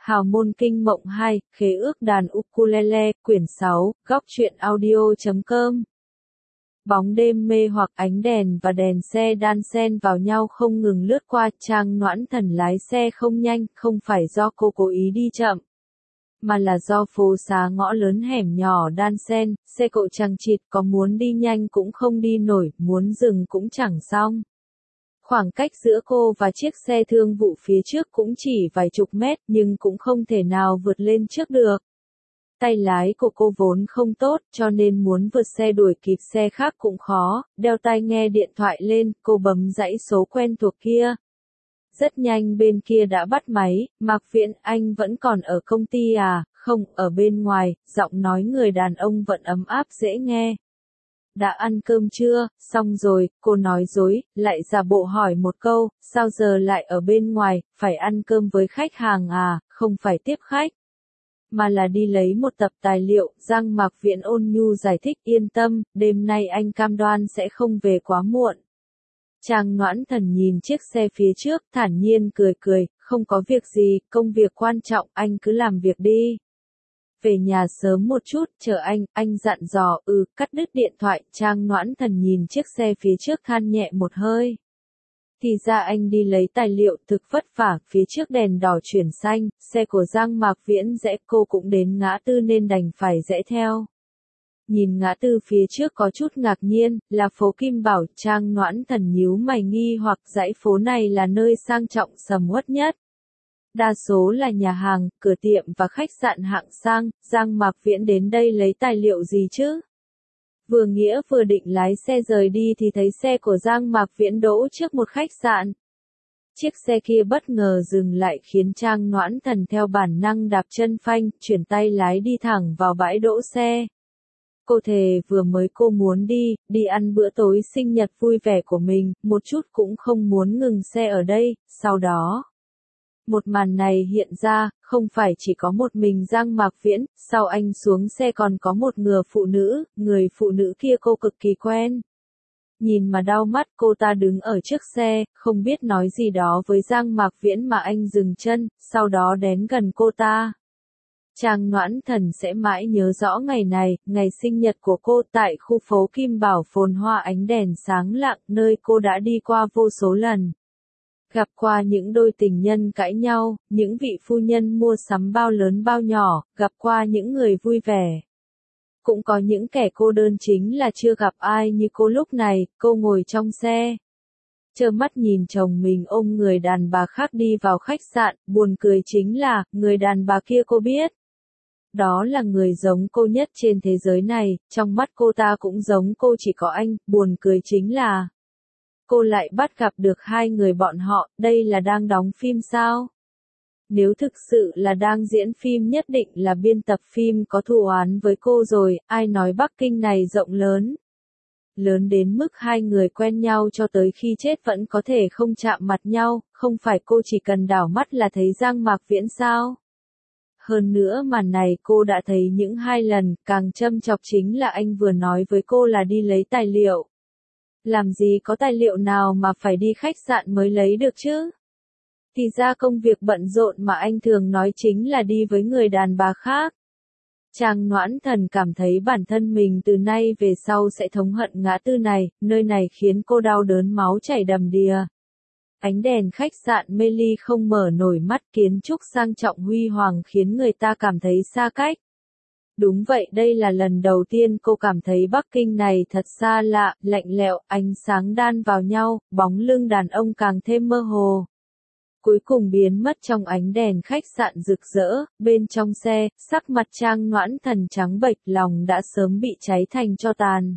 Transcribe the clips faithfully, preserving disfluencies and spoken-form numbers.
Hào môn kinh mộng hai, khế ước đàn ukulele, quyển sáu, góc truyện audio chấm com. Bóng đêm mê hoặc ánh đèn và đèn xe đan xen vào nhau không ngừng lướt qua. Trang Noãn Thần lái xe không nhanh, không phải do cô cố ý đi chậm, mà là do phố xá ngõ lớn hẻm nhỏ đan xen, xe cộ chằng chịt, có muốn đi nhanh cũng không đi nổi, muốn dừng cũng chẳng xong. Khoảng cách giữa cô và chiếc xe thương vụ phía trước cũng chỉ vài chục mét, nhưng cũng không thể nào vượt lên trước được. Tay lái của cô vốn không tốt, cho nên muốn vượt xe đuổi kịp xe khác cũng khó. Đeo tai nghe điện thoại lên, cô bấm dãy số quen thuộc kia. Rất nhanh bên kia đã bắt máy. Mạc Viễn, anh vẫn còn ở công ty à? Không, ở bên ngoài. Giọng nói người đàn ông vẫn ấm áp dễ nghe. Đã ăn cơm chưa? Xong rồi, cô nói dối, lại giả bộ hỏi một câu, sao giờ lại ở bên ngoài, phải ăn cơm với khách hàng à? Không phải tiếp khách, mà là đi lấy một tập tài liệu. Giang Mạc Viễn ôn nhu giải thích, yên tâm, đêm nay anh cam đoan sẽ không về quá muộn. Trang Noãn Thần nhìn chiếc xe phía trước, thản nhiên cười cười, không có việc gì, công việc quan trọng, anh cứ làm việc đi. Về nhà sớm một chút, chờ anh, anh dặn dò. Ừ, cắt đứt điện thoại. Trang Noãn Thần nhìn chiếc xe phía trước than nhẹ một hơi. Thì ra anh đi lấy tài liệu, thực vất vả. Phía trước đèn đỏ chuyển xanh, xe của Giang Mạc Viễn rẽ, cô cũng đến ngã tư nên đành phải rẽ theo. Nhìn ngã tư phía trước có chút ngạc nhiên, là phố Kim Bảo. Trang Noãn Thần nhíu mày nghi hoặc dãy phố này là nơi sang trọng sầm uất nhất. Đa số là nhà hàng, cửa tiệm và khách sạn hạng sang. Giang Mạc Viễn đến đây lấy tài liệu gì chứ? Vừa nghĩa vừa định lái xe rời đi thì thấy xe của Giang Mạc Viễn đỗ trước một khách sạn. Chiếc xe kia bất ngờ dừng lại khiến Trang Noãn Thần theo bản năng đạp chân phanh, chuyển tay lái đi thẳng vào bãi đỗ xe. Cô thề vừa mới cô muốn đi, đi ăn bữa tối sinh nhật vui vẻ của mình, một chút cũng không muốn ngừng xe ở đây. Sau đó, một màn này hiện ra, không phải chỉ có một mình Giang Mạc Viễn, sau anh xuống xe còn có một người phụ nữ, người phụ nữ kia cô cực kỳ quen. Nhìn mà đau mắt, cô ta đứng ở trước xe, không biết nói gì đó với Giang Mạc Viễn mà anh dừng chân, sau đó đến gần cô ta. Trang Noãn Thần sẽ mãi nhớ rõ ngày này, ngày sinh nhật của cô tại khu phố Kim Bảo phồn hoa ánh đèn sáng lạng, nơi cô đã đi qua vô số lần. Gặp qua những đôi tình nhân cãi nhau, những vị phu nhân mua sắm bao lớn bao nhỏ, gặp qua những người vui vẻ. Cũng có những kẻ cô đơn, chính là chưa gặp ai như cô lúc này. Cô ngồi trong xe, trơ mắt nhìn chồng mình ôm người đàn bà khác đi vào khách sạn. Buồn cười chính là, người đàn bà kia cô biết. Đó là người giống cô nhất trên thế giới này, trong mắt cô ta cũng giống cô, chỉ có anh. Buồn cười chính là cô lại bắt gặp được hai người bọn họ. Đây là đang đóng phim sao? Nếu thực sự là đang diễn phim nhất định là biên tập phim có thù oán với cô rồi. Ai nói Bắc Kinh này rộng lớn, lớn đến mức hai người quen nhau cho tới khi chết vẫn có thể không chạm mặt nhau. Không phải cô chỉ cần đảo mắt là thấy Giang Mạc Viễn sao? Hơn nữa màn này cô đã thấy những hai lần. Càng châm chọc chính là anh vừa nói với cô là đi lấy tài liệu. Làm gì có tài liệu nào mà phải đi khách sạn mới lấy được chứ? Thì ra công việc bận rộn mà anh thường nói chính là đi với người đàn bà khác. Trang Noãn Thần cảm thấy bản thân mình từ nay về sau sẽ thống hận ngã tư này, nơi này khiến cô đau đớn máu chảy đầm đìa. Ánh đèn khách sạn mê ly không mở nổi mắt, kiến trúc sang trọng huy hoàng khiến người ta cảm thấy xa cách. Đúng vậy, đây là lần đầu tiên cô cảm thấy Bắc Kinh này thật xa lạ, lạnh lẽo, ánh sáng đan vào nhau, bóng lưng đàn ông càng thêm mơ hồ. Cuối cùng biến mất trong ánh đèn khách sạn rực rỡ. Bên trong xe, sắc mặt Trang Noãn Thần trắng bệch, lòng đã sớm bị cháy thành tro tàn.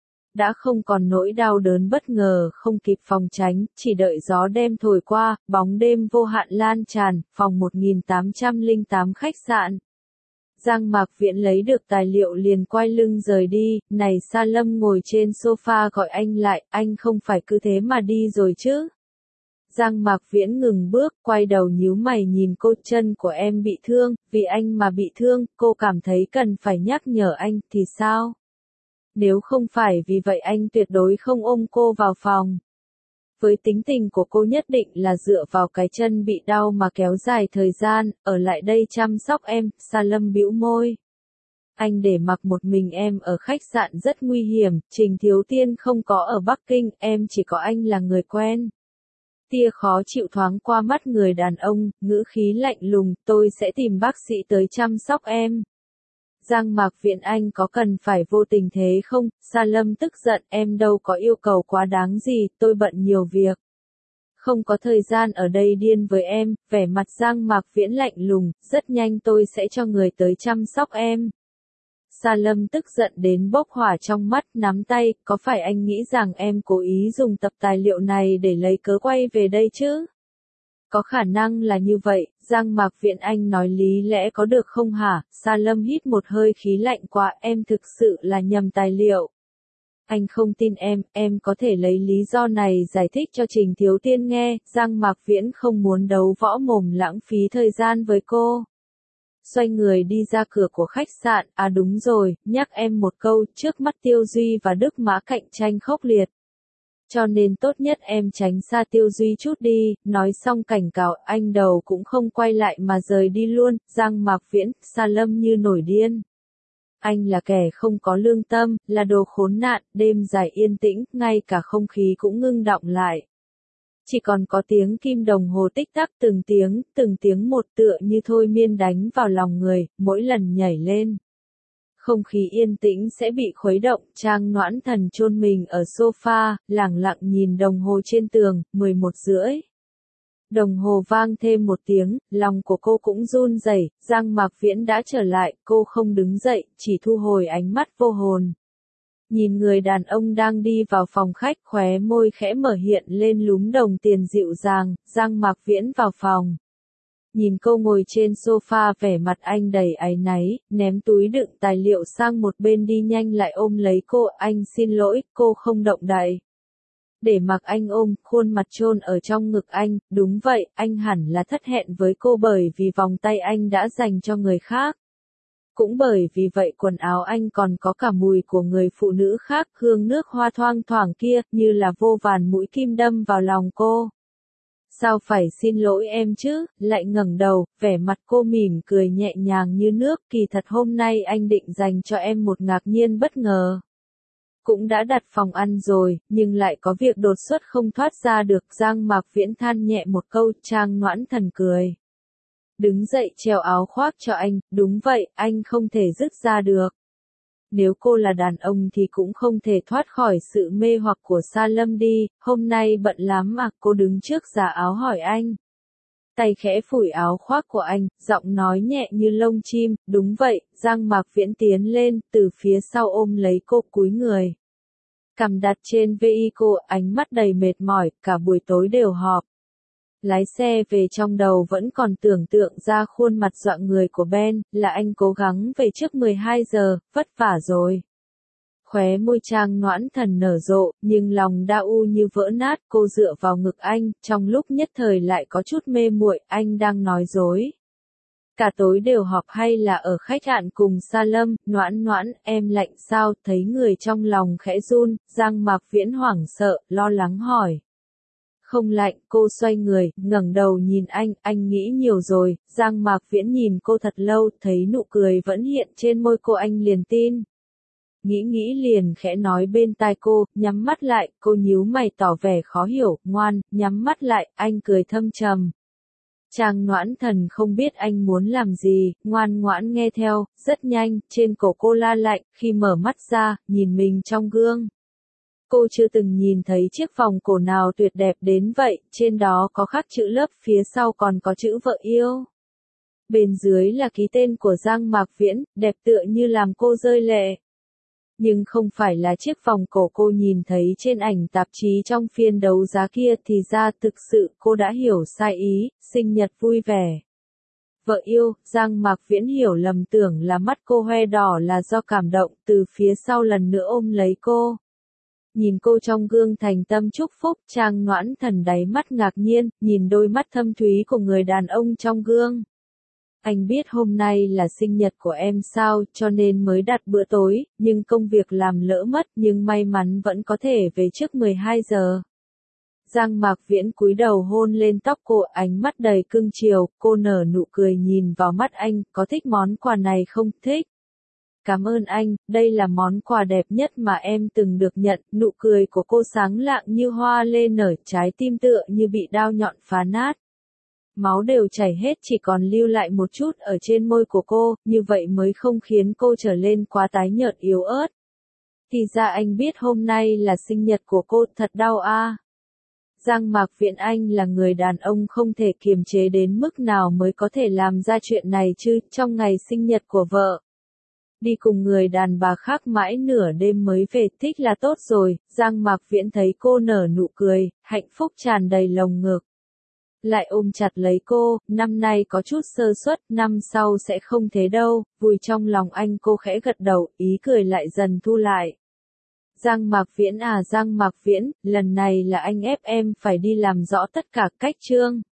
Đã không còn nỗi đau đớn bất ngờ không kịp phòng tránh, chỉ đợi gió đêm thổi qua, bóng đêm vô hạn lan tràn. Phòng một nghìn tám trăm lẻ tám khách sạn. Giang Mạc Viễn lấy được tài liệu liền quay lưng rời đi. Này Sa Lâm ngồi trên sofa gọi anh lại, anh không phải cứ thế mà đi rồi chứ? Giang Mạc Viễn ngừng bước, quay đầu nhíu mày nhìn cô. Chân của em bị thương, vì anh mà bị thương, cô cảm thấy cần phải nhắc nhở anh, thì sao? Nếu không phải vì vậy anh tuyệt đối không ôm cô vào phòng. Với tính tình của cô nhất định là dựa vào cái chân bị đau mà kéo dài thời gian, ở lại đây chăm sóc em, Sa Lâm bĩu môi. Anh để mặc một mình em ở khách sạn rất nguy hiểm, Trình Thiếu Tiên không có ở Bắc Kinh, em chỉ có anh là người quen. Tia khó chịu thoáng qua mắt người đàn ông, ngữ khí lạnh lùng, tôi sẽ tìm bác sĩ tới chăm sóc em. Giang Mạc Viễn anh có cần phải vô tình thế không? Sa Lâm tức giận, em đâu có yêu cầu quá đáng gì, tôi bận nhiều việc. Không có thời gian ở đây điên với em, vẻ mặt Giang Mạc Viễn lạnh lùng, rất nhanh tôi sẽ cho người tới chăm sóc em. Sa Lâm tức giận đến bốc hỏa trong mắt, nắm tay, có phải anh nghĩ rằng em cố ý dùng tập tài liệu này để lấy cớ quay về đây chứ? Có khả năng là như vậy, Giang Mạc Viễn anh nói lý lẽ có được không hả? Sa Lâm hít một hơi khí lạnh quá, em thực sự là nhầm tài liệu. Anh không tin em, em có thể lấy lý do này giải thích cho Trình Thiếu Tiên nghe, Giang Mạc Viễn không muốn đấu võ mồm lãng phí thời gian với cô. Xoay người đi ra cửa của khách sạn, à đúng rồi, nhắc em một câu, trước mắt Tiêu Duy và Đức Mã cạnh tranh khốc liệt. Cho nên tốt nhất em tránh xa Tiêu Duy chút đi, nói xong cảnh cáo anh đầu cũng không quay lại mà rời đi luôn, Giang Mạc Viễn, Sa Lâm như nổi điên. Anh là kẻ không có lương tâm, là đồ khốn nạn, đêm dài yên tĩnh, ngay cả không khí cũng ngưng đọng lại. Chỉ còn có tiếng kim đồng hồ tích tắc từng tiếng, từng tiếng một tựa như thôi miên đánh vào lòng người, mỗi lần nhảy lên. Không khí yên tĩnh sẽ bị khuấy động, Trang Noãn Thần chôn mình ở sofa, lẳng lặng nhìn đồng hồ trên tường, mười một rưỡi. Đồng hồ vang thêm một tiếng, lòng của cô cũng run rẩy, Giang Mạc Viễn đã trở lại, cô không đứng dậy, chỉ thu hồi ánh mắt vô hồn. Nhìn người đàn ông đang đi vào phòng khách, khóe môi khẽ mở hiện lên lúm đồng tiền dịu dàng, Giang Mạc Viễn vào phòng. Nhìn cô ngồi trên sofa vẻ mặt anh đầy áy náy, ném túi đựng tài liệu sang một bên đi nhanh lại ôm lấy cô, anh xin lỗi, cô không động đậy. Để mặc anh ôm, khuôn mặt chôn ở trong ngực anh, đúng vậy, anh hẳn là thất hẹn với cô bởi vì vòng tay anh đã dành cho người khác. Cũng bởi vì vậy quần áo anh còn có cả mùi của người phụ nữ khác, hương nước hoa thoang thoảng kia, như là vô vàn mũi kim đâm vào lòng cô. Sao phải xin lỗi em chứ, lại ngẩng đầu, vẻ mặt cô mỉm cười nhẹ nhàng như nước, kỳ thật hôm nay anh định dành cho em một ngạc nhiên bất ngờ. Cũng đã đặt phòng ăn rồi, nhưng lại có việc đột xuất không thoát ra được, Giang Mạc Viễn than nhẹ một câu, Trang Noãn Thần cười. Đứng dậy treo áo khoác cho anh, đúng vậy, anh không thể dứt ra được. Nếu cô là đàn ông thì cũng không thể thoát khỏi sự mê hoặc của Sa Lâm đi, hôm nay bận lắm mà, cô đứng trước giả áo hỏi anh. Tay khẽ phủi áo khoác của anh, giọng nói nhẹ như lông chim, đúng vậy, Giang Mạc Viễn tiến lên, từ phía sau ôm lấy cô cúi người. Cằm đặt trên vê i cô, ánh mắt đầy mệt mỏi, cả buổi tối đều họp. Lái xe về trong đầu vẫn còn tưởng tượng ra khuôn mặt dọa người của Ben, là anh cố gắng về trước mười hai giờ, vất vả rồi. Khóe môi Trang Noãn Thần nở rộ, nhưng lòng đau u như vỡ nát, cô dựa vào ngực anh, trong lúc nhất thời lại có chút mê muội, anh đang nói dối. Cả tối đều họp hay là ở khách sạn cùng Sa Lâm, Noãn Noãn, em lạnh sao, thấy người trong lòng khẽ run, Giang Mạc Viễn hoảng sợ, lo lắng hỏi. Không lạnh, cô xoay người, ngẩng đầu nhìn anh, anh nghĩ nhiều rồi, Giang Mạc Viễn nhìn cô thật lâu, thấy nụ cười vẫn hiện trên môi cô anh liền tin. Nghĩ nghĩ liền khẽ nói bên tai cô, nhắm mắt lại, cô nhíu mày tỏ vẻ khó hiểu, ngoan, nhắm mắt lại, anh cười thâm trầm. Trang Noãn Thần không biết anh muốn làm gì, ngoan ngoãn nghe theo, rất nhanh, trên cổ cô la lạnh, khi mở mắt ra, nhìn mình trong gương. Cô chưa từng nhìn thấy chiếc vòng cổ nào tuyệt đẹp đến vậy, trên đó có khắc chữ lớp, phía sau còn có chữ vợ yêu. Bên dưới là ký tên của Giang Mạc Viễn, đẹp tựa như làm cô rơi lệ. Nhưng không phải là chiếc vòng cổ cô nhìn thấy trên ảnh tạp chí trong phiên đấu giá kia, thì ra thực sự cô đã hiểu sai ý, sinh nhật vui vẻ. Vợ yêu, Giang Mạc Viễn hiểu lầm tưởng là mắt cô hoe đỏ là do cảm động, từ phía sau lần nữa ôm lấy cô. Nhìn cô trong gương thành tâm chúc phúc, Trang Noãn Thần đáy mắt ngạc nhiên, nhìn đôi mắt thâm thúy của người đàn ông trong gương. Anh biết hôm nay là sinh nhật của em sao, cho nên mới đặt bữa tối, nhưng công việc làm lỡ mất, nhưng may mắn vẫn có thể về trước mười hai giờ. Giang Mạc Viễn cúi đầu hôn lên tóc cô, ánh mắt đầy cưng chiều, cô nở nụ cười nhìn vào mắt anh, có thích món quà này không? Thích. Cảm ơn anh, đây là món quà đẹp nhất mà em từng được nhận. Nụ cười của cô sáng lạng như hoa lê nở, trái tim tựa như bị đao nhọn phá nát. Máu đều chảy hết, chỉ còn lưu lại một chút ở trên môi của cô, như vậy mới không khiến cô trở lên quá tái nhợt yếu ớt. Thì ra anh biết hôm nay là sinh nhật của cô, thật đau a. À. Giang Mạc Viễn, anh là người đàn ông không thể kiềm chế đến mức nào mới có thể làm ra chuyện này chứ, trong ngày sinh nhật của vợ. Đi cùng người đàn bà khác mãi nửa đêm mới về, thích là tốt rồi. Giang Mạc Viễn thấy cô nở nụ cười, hạnh phúc tràn đầy lồng ngực. Lại ôm chặt lấy cô, năm nay có chút sơ suất, năm sau sẽ không thế đâu, vùi trong lòng anh. Cô khẽ gật đầu, ý cười lại dần thu lại. Giang Mạc Viễn à, Giang Mạc Viễn, lần này là anh ép em phải đi làm rõ tất cả cách chương.